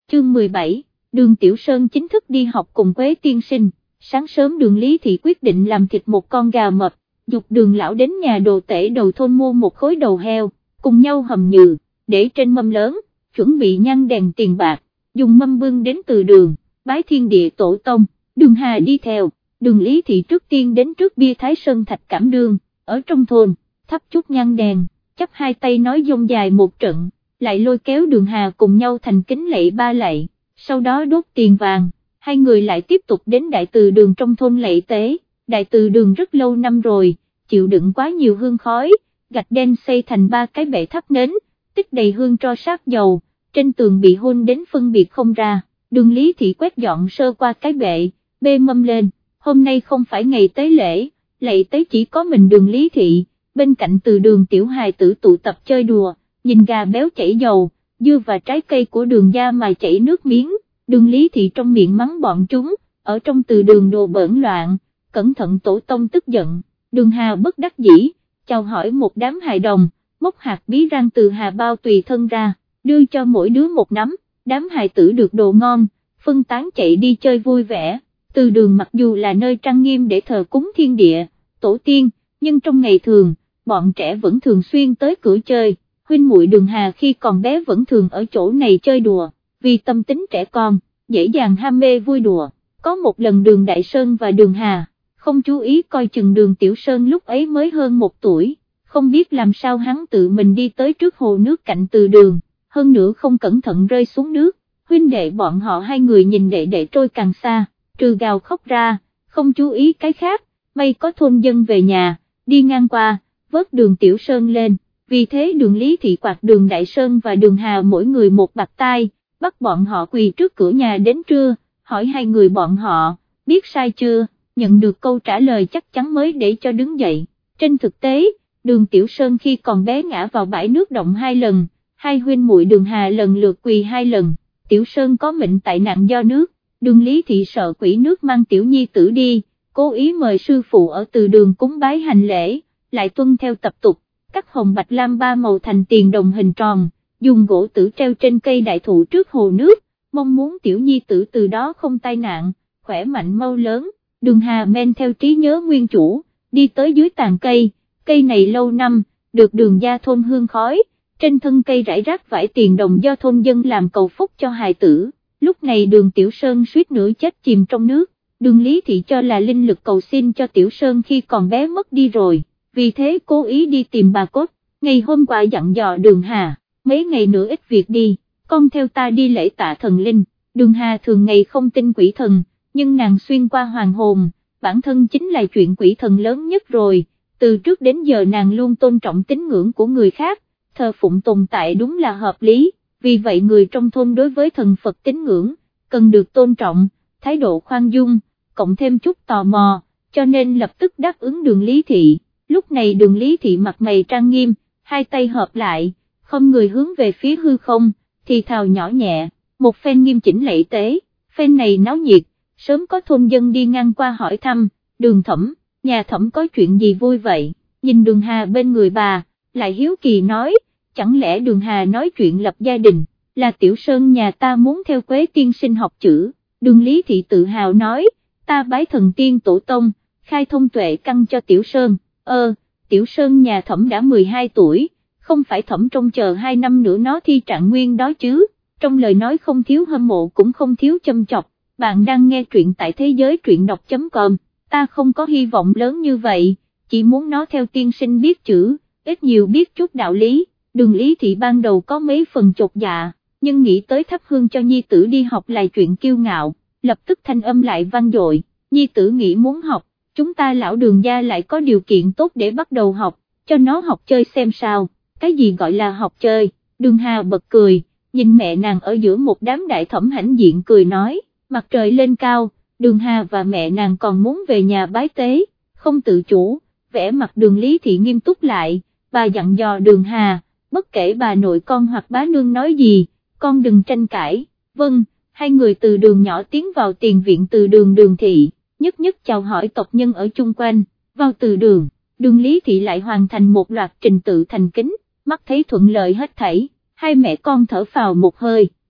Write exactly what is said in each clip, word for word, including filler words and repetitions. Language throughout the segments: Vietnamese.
chương mười bảy, Đường Tiểu Sơn chính thức đi học cùng Quế tiên sinh. Sáng sớm Đường Lý Thị quyết định làm thịt một con gà mập, dục Đường lão đến nhà đồ tể đầu thôn mua một khối đầu heo, cùng nhau hầm nhừ, để trên mâm lớn, chuẩn bị nhang đèn tiền bạc, dùng mâm bưng đến từ đường, bái thiên địa tổ tông. Đường Hà đi theo, Đường Lý Thị trước tiên đến trước bia Thái Sơn Thạch Cảm Đương, ở trong thôn, thắp chút nhang đèn, chắp hai tay nói dông dài một trận, lại lôi kéo Đường Hà cùng nhau thành kính lạy ba lạy, sau đó đốt tiền vàng, hai người lại tiếp tục đến đại từ đường trong thôn lạy tế. Đại từ đường rất lâu năm rồi, chịu đựng quá nhiều hương khói, gạch đen xây thành ba cái bệ thắp nến, tích đầy hương tro sát dầu, trên tường bị hôn đến phân biệt không ra. Đường Lý Thị quét dọn sơ qua cái bệ, bê mâm lên, hôm nay không phải ngày tế lễ, lạy tế chỉ có mình Đường Lý Thị, bên cạnh từ đường tiểu hài tử tụ tập chơi đùa, nhìn gà béo chảy dầu, dưa và trái cây của Đường gia mà chảy nước miếng. Đường Lý Thị trong miệng mắng bọn chúng, ở trong từ đường đồ bỡn loạn, cẩn thận tổ tông tức giận. Đường Hà bất đắc dĩ, chào hỏi một đám hài đồng, móc hạt bí rang từ hà bao tùy thân ra, đưa cho mỗi đứa một nắm, đám hài tử được đồ ngon, phân tán chạy đi chơi vui vẻ. Từ đường mặc dù là nơi trang nghiêm để thờ cúng thiên địa, tổ tiên, nhưng trong ngày thường, bọn trẻ vẫn thường xuyên tới cửa chơi. Huynh muội Đường Hà khi còn bé vẫn thường ở chỗ này chơi đùa, vì tâm tính trẻ con, dễ dàng ham mê vui đùa. Có một lần Đường Đại Sơn và Đường Hà không chú ý coi chừng Đường Tiểu Sơn lúc ấy mới hơn một tuổi, không biết làm sao hắn tự mình đi tới trước hồ nước cạnh từ đường, hơn nữa không cẩn thận rơi xuống nước. Huynh đệ bọn họ hai người nhìn đệ đệ trôi càng xa, trừ gào khóc ra, không chú ý cái khác. May có thôn dân về nhà, đi ngang qua, vớt Đường Tiểu Sơn lên, vì thế Đường Lý Thị quạt Đường Đại Sơn và Đường Hà mỗi người một bạt tai, bắt bọn họ quỳ trước cửa nhà đến trưa, hỏi hai người bọn họ, biết sai chưa, nhận được câu trả lời chắc chắn mới để cho đứng dậy. Trên thực tế, Đường Tiểu Sơn khi còn bé ngã vào bãi nước động hai lần, hai huynh muội Đường Hà lần lượt quỳ hai lần. Tiểu Sơn có mệnh tại nạn do nước, Đường Lý Thị sợ quỷ nước mang Tiểu Nhi tử đi, cố ý mời sư phụ ở từ đường cúng bái hành lễ, lại tuân theo tập tục, cắt hồng bạch lam ba màu thành tiền đồng hình tròn, dùng gỗ tử treo trên cây đại thụ trước hồ nước, mong muốn Tiểu Nhi tử từ đó không tai nạn, khỏe mạnh mau lớn. Đường Hà men theo trí nhớ nguyên chủ, đi tới dưới tàn cây, cây này lâu năm, được Đường gia thôn hương khói, trên thân cây rải rác vải tiền đồng do thôn dân làm cầu phúc cho hài tử. Lúc này Đường Tiểu Sơn suýt nữa chết chìm trong nước, Đường Lý Thị cho là linh lực cầu xin cho Tiểu Sơn khi còn bé mất đi rồi, vì thế cố ý đi tìm bà cốt. Ngày hôm qua dặn dò Đường Hà, mấy ngày nữa ít việc đi, con theo ta đi lễ tạ thần linh. Đường Hà thường ngày không tin quỷ thần, nhưng nàng xuyên qua hoàng hồn, bản thân chính là chuyện quỷ thần lớn nhất rồi, từ trước đến giờ nàng luôn tôn trọng tín ngưỡng của người khác, thờ phụng tồn tại đúng là hợp lý, vì vậy người trong thôn đối với thần Phật tín ngưỡng, cần được tôn trọng, thái độ khoan dung, cộng thêm chút tò mò, cho nên lập tức đáp ứng Đường Lý Thị. Lúc này Đường Lý Thị mặt mày trang nghiêm, hai tay hợp lại, không người hướng về phía hư không, thì thào nhỏ nhẹ, một phen nghiêm chỉnh lễ tế, phen này náo nhiệt, sớm có thôn dân đi ngang qua hỏi thăm, Đường Thẩm, nhà Thẩm có chuyện gì vui vậy, nhìn Đường Hà bên người bà, lại hiếu kỳ nói, chẳng lẽ Đường Hà nói chuyện lập gia đình, là Tiểu Sơn nhà ta muốn theo Quế tiên sinh học chữ. Đường Lý Thị tự hào nói, ta bái thần tiên tổ tông, khai thông tuệ căn cho Tiểu Sơn. Ơ, Tiểu Sơn nhà Thẩm đã mười hai tuổi, không phải Thẩm trông chờ hai năm nữa nó thi trạng nguyên đó chứ. Trong lời nói không thiếu hâm mộ cũng không thiếu châm chọc. Bạn đang nghe truyện tại thế giới truyện đọc chấm com, ta không có hy vọng lớn như vậy, chỉ muốn nó theo tiên sinh biết chữ, ít nhiều biết chút đạo lý. Đường Lý Thị ban đầu có mấy phần chột dạ, nhưng nghĩ tới thắp hương cho nhi tử đi học là chuyện kiêu ngạo, lập tức thanh âm lại vang dội, nhi tử nghĩ muốn học, chúng ta lão Đường gia lại có điều kiện tốt để bắt đầu học, cho nó học chơi xem sao. Cái gì gọi là học chơi? Đường Hà bật cười, nhìn mẹ nàng ở giữa một đám đại thẩm hãnh diện cười nói, mặt trời lên cao, Đường Hà và mẹ nàng còn muốn về nhà bái tế, không tự chủ, vẻ mặt Đường Lý Thị nghiêm túc lại, bà dặn dò Đường Hà, bất kể bà nội con hoặc bá nương nói gì, con đừng tranh cãi. Vâng. Hai người từ đường nhỏ tiến vào tiền viện từ đường Đường Thị, nhất nhất chào hỏi tộc nhân ở chung quanh, vào từ đường, Đường Lý Thị lại hoàn thành một loạt trình tự thành kính, mắt thấy thuận lợi hết thảy, hai mẹ con thở phào một hơi,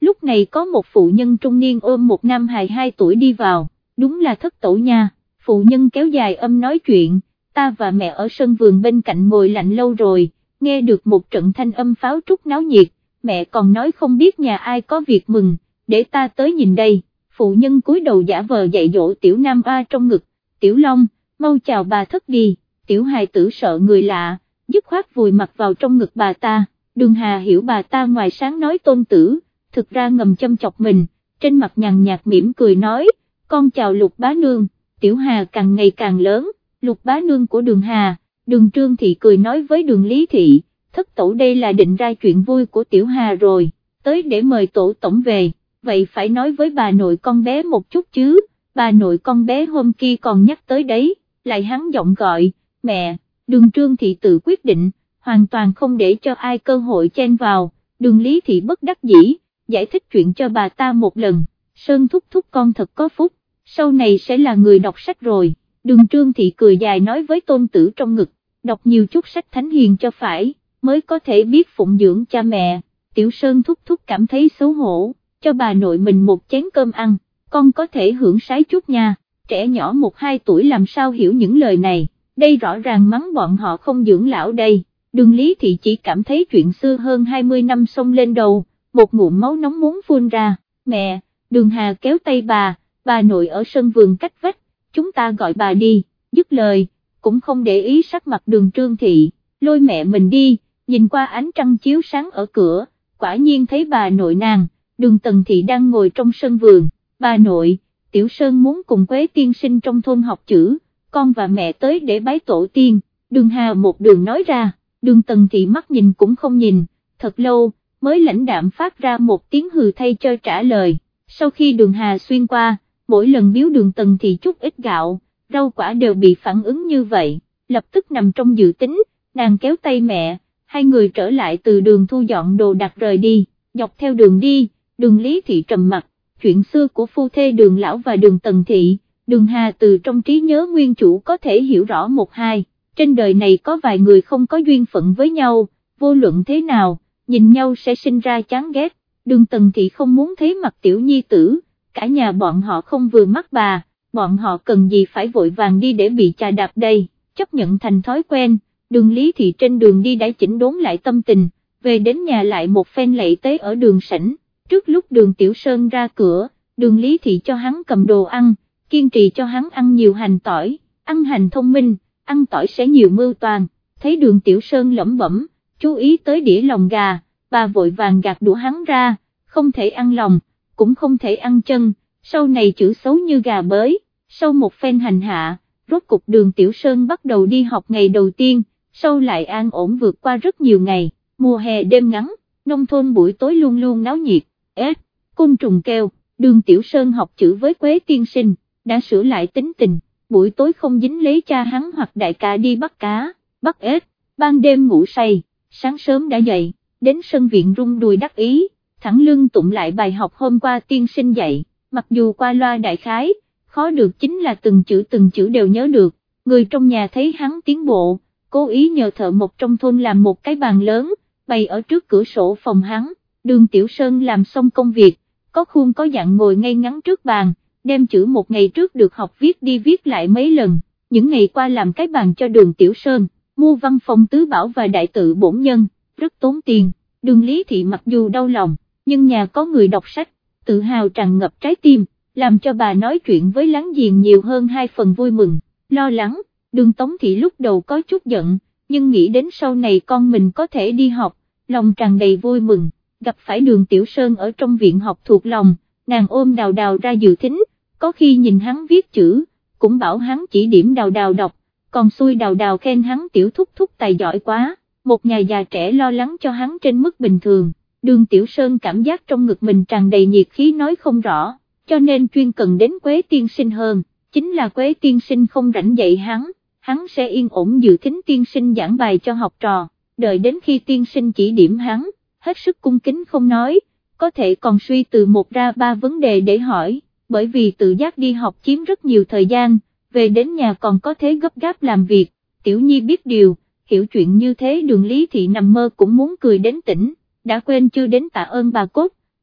lúc này có một phụ nhân trung niên ôm một nam hài hai tuổi đi vào, đúng là Thất Tổ nha. Phụ nhân kéo dài âm nói chuyện, ta và mẹ ở sân vườn bên cạnh ngồi lạnh lâu rồi, nghe được một trận thanh âm pháo trúc náo nhiệt, mẹ còn nói không biết nhà ai có việc mừng, để ta tới nhìn đây. Phụ nhân cúi đầu giả vờ dạy dỗ tiểu nam a trong ngực, Tiểu Long, mau chào bà Thất đi. Tiểu hài tử sợ người lạ, dứt khoát vùi mặt vào trong ngực bà ta. Đường Hà hiểu bà ta ngoài sáng nói tôn tử, thực ra ngầm châm chọc mình, trên mặt nhàn nhạt mỉm cười nói, con chào Lục bá nương. Tiểu Hà càng ngày càng lớn, Lục bá nương của Đường Hà. Đường Trương Thị cười nói với Đường Lý Thị, Thất Tổ đây là định ra chuyện vui của Tiểu Hà rồi, tới để mời tổ tổng về, vậy phải nói với bà nội con bé một chút chứ, bà nội con bé hôm kia còn nhắc tới đấy, lại hắn giọng gọi, mẹ. Đường Trương Thị tự quyết định, hoàn toàn không để cho ai cơ hội chen vào. Đường Lý Thị bất đắc dĩ, giải thích chuyện cho bà ta một lần, Sơn thúc thúc con thật có phúc, sau này sẽ là người đọc sách rồi. Đường Trương Thị cười dài nói với tôn tử trong ngực, đọc nhiều chút sách thánh hiền cho phải, mới có thể biết phụng dưỡng cha mẹ. Tiểu Sơn thúc thúc cảm thấy xấu hổ, cho bà nội mình một chén cơm ăn, con có thể hưởng sái chút nha. Trẻ nhỏ một hai tuổi làm sao hiểu những lời này, đây rõ ràng mắng bọn họ không dưỡng lão đây. Đường Lý Thị chỉ cảm thấy chuyện xưa hơn hai mươi năm xông lên đầu, một ngụm máu nóng muốn phun ra. Mẹ. Đường Hà kéo tay bà, bà nội ở sân vườn cách vách, chúng ta gọi bà đi. Dứt lời, cũng không để ý sắc mặt Đường Trương Thị, lôi mẹ mình đi, nhìn qua ánh trăng chiếu sáng ở cửa, quả nhiên thấy bà nội nàng, Đường Tần Thị đang ngồi trong sân vườn. Bà nội, Tiểu Sơn muốn cùng Quế tiên sinh trong thôn học chữ, con và mẹ tới để bái tổ tiên. Đường Hà một đường nói ra. Đường Tần Thị mắt nhìn cũng không nhìn, thật lâu, mới lãnh đạm phát ra một tiếng hừ thay cho trả lời. Sau khi Đường Hà xuyên qua, mỗi lần biếu Đường Tần Thị chút ít gạo, rau quả đều bị phản ứng như vậy, lập tức nằm trong dự tính, nàng kéo tay mẹ, hai người trở lại từ đường thu dọn đồ đạc rời đi. Dọc theo đường đi, Đường Lý Thị trầm mặt, chuyện xưa của phu thê Đường Lão và Đường Tần Thị, Đường Hà từ trong trí nhớ nguyên chủ có thể hiểu rõ một hai. Trên đời này có vài người không có duyên phận với nhau, vô luận thế nào, nhìn nhau sẽ sinh ra chán ghét. Đường Tần Thị không muốn thấy mặt tiểu nhi tử, cả nhà bọn họ không vừa mắt bà, bọn họ cần gì phải vội vàng đi để bị chà đạp đây, chấp nhận thành thói quen. Đường Lý Thị trên đường đi đã chỉnh đốn lại tâm tình, về đến nhà lại một phen lạy tế ở đường sảnh. Trước lúc Đường Tiểu Sơn ra cửa, Đường Lý Thị cho hắn cầm đồ ăn, kiên trì cho hắn ăn nhiều hành tỏi, ăn hành thông minh, ăn tỏi sẽ nhiều mưu toàn. Thấy Đường Tiểu Sơn lẩm bẩm, chú ý tới đĩa lòng gà, bà vội vàng gạt đũa hắn ra, không thể ăn lòng, cũng không thể ăn chân, sau này chữ xấu như gà bới. Sau một phen hành hạ, rốt cục Đường Tiểu Sơn bắt đầu đi học ngày đầu tiên, sau lại an ổn vượt qua rất nhiều ngày. Mùa hè đêm ngắn, nông thôn buổi tối luôn luôn náo nhiệt, ếch, côn trùng kêu. Đường Tiểu Sơn học chữ với Quế tiên sinh, đã sửa lại tính tình, buổi tối không dính lấy cha hắn hoặc đại ca đi bắt cá, bắt ếch, ban đêm ngủ say, sáng sớm đã dậy, đến sân viện rung đùi đắc ý, thẳng lưng tụng lại bài học hôm qua tiên sinh dạy, mặc dù qua loa đại khái, khó được chính là từng chữ từng chữ đều nhớ được. Người trong nhà thấy hắn tiến bộ, cố ý nhờ thợ mộc trong thôn làm một cái bàn lớn, bày ở trước cửa sổ phòng hắn. Đường Tiểu Sơn làm xong công việc, có khuôn có dặn ngồi ngay ngắn trước bàn, đem chữ một ngày trước được học viết đi viết lại mấy lần. Những ngày qua làm cái bàn cho Đường Tiểu Sơn, mua văn phòng tứ bảo và đại tự bổn nhân, rất tốn tiền. Đường Lý Thị mặc dù đau lòng, nhưng nhà có người đọc sách, tự hào tràn ngập trái tim, làm cho bà nói chuyện với láng giềng nhiều hơn hai phần vui mừng, lo lắng. Đường Tống Thị lúc đầu có chút giận, nhưng nghĩ đến sau này con mình có thể đi học, lòng tràn đầy vui mừng. Gặp phải Đường Tiểu Sơn ở trong viện học thuộc lòng, nàng ôm Đào Đào ra dự thính, có khi nhìn hắn viết chữ, cũng bảo hắn chỉ điểm Đào Đào đọc, còn xui Đào Đào khen hắn tiểu thúc thúc tài giỏi quá. Một nhà già trẻ lo lắng cho hắn trên mức bình thường. Đường Tiểu Sơn cảm giác trong ngực mình tràn đầy nhiệt khí nói không rõ, cho nên chuyên cần đến Quế tiên sinh hơn. Chính là Quế tiên sinh không rảnh dạy hắn, hắn sẽ yên ổn dự thính tiên sinh giảng bài cho học trò, đợi đến khi tiên sinh chỉ điểm hắn, hết sức cung kính không nói, có thể còn suy từ một ra ba vấn đề để hỏi, bởi vì tự giác đi học chiếm rất nhiều thời gian, về đến nhà còn có thể gấp gáp làm việc. Tiểu Nhi biết điều, hiểu chuyện như thế Đường Lý Thị nằm mơ cũng muốn cười đến tỉnh, đã quên chưa đến tạ ơn bà cốt,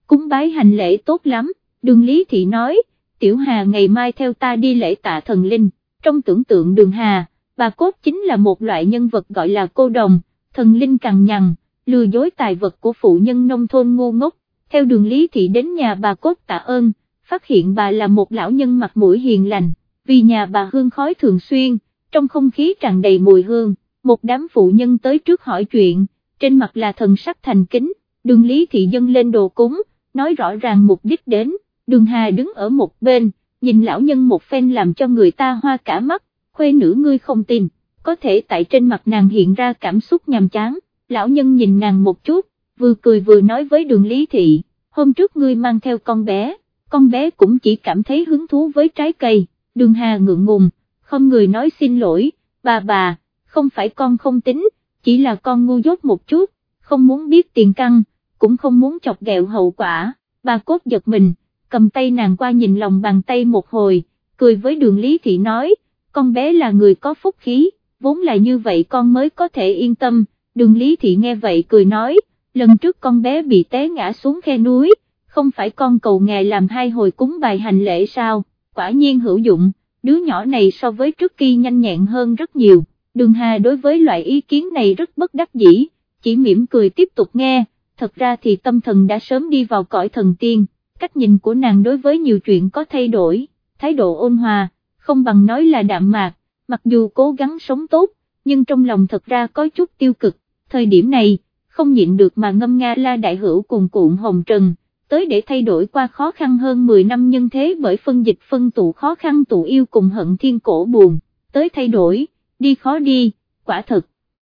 cúng bái hành lễ tốt lắm. Đường Lý Thị nói, Tiểu Hà ngày mai theo ta đi lễ tạ thần linh. Trong tưởng tượng Đường Hà, bà cốt chính là một loại nhân vật gọi là cô đồng, thần linh cằn nhằn, lừa dối tài vật của phụ nhân nông thôn ngu ngốc. Theo Đường Lý Thị đến nhà bà cốt tạ ơn, phát hiện bà là một lão nhân mặt mũi hiền lành, vì nhà bà hương khói thường xuyên, trong không khí tràn đầy mùi hương. Một đám phụ nhân tới trước hỏi chuyện, trên mặt là thần sắc thành kính. Đường Lý Thị dâng lên đồ cúng, nói rõ ràng mục đích đến. Đường Hà đứng ở một bên, nhìn lão nhân một phen làm cho người ta hoa cả mắt. Khuê nữ ngươi không tin, có thể tại trên mặt nàng hiện ra cảm xúc nhàm chán. Lão nhân nhìn nàng một chút, vừa cười vừa nói với Đường Lý Thị, hôm trước ngươi mang theo con bé, con bé cũng chỉ cảm thấy hứng thú với trái cây. Đường Hà ngượng ngùng, không người nói xin lỗi, bà bà, không phải con không tính, chỉ là con ngu dốt một chút, không muốn biết tiền căn, cũng không muốn chọc ghẹo hậu quả. Bà cốt giật mình, cầm tay nàng qua nhìn lòng bàn tay một hồi, cười với Đường Lý Thị nói, con bé là người có phúc khí, vốn là như vậy con mới có thể yên tâm. Đường Lý Thị nghe vậy cười nói, lần trước con bé bị té ngã xuống khe núi, không phải con cầu ngài làm hai hồi cúng bài hành lễ sao, quả nhiên hữu dụng, đứa nhỏ này so với trước kia nhanh nhẹn hơn rất nhiều. Đường Hà đối với loại ý kiến này rất bất đắc dĩ, chỉ mỉm cười tiếp tục nghe, thật ra thì tâm thần đã sớm đi vào cõi thần tiên, cách nhìn của nàng đối với nhiều chuyện có thay đổi, thái độ ôn hòa, không bằng nói là đạm mạc, mặc dù cố gắng sống tốt, nhưng trong lòng thật ra có chút tiêu cực. Thời điểm này, không nhịn được mà ngâm nga La Đại Hữu cùng Cuộn Hồng Trần, tới để thay đổi qua khó khăn hơn mười năm nhân thế bởi phân dịch phân tụ khó khăn tụ yêu cùng hận thiên cổ buồn, tới thay đổi, đi khó đi, quả thật,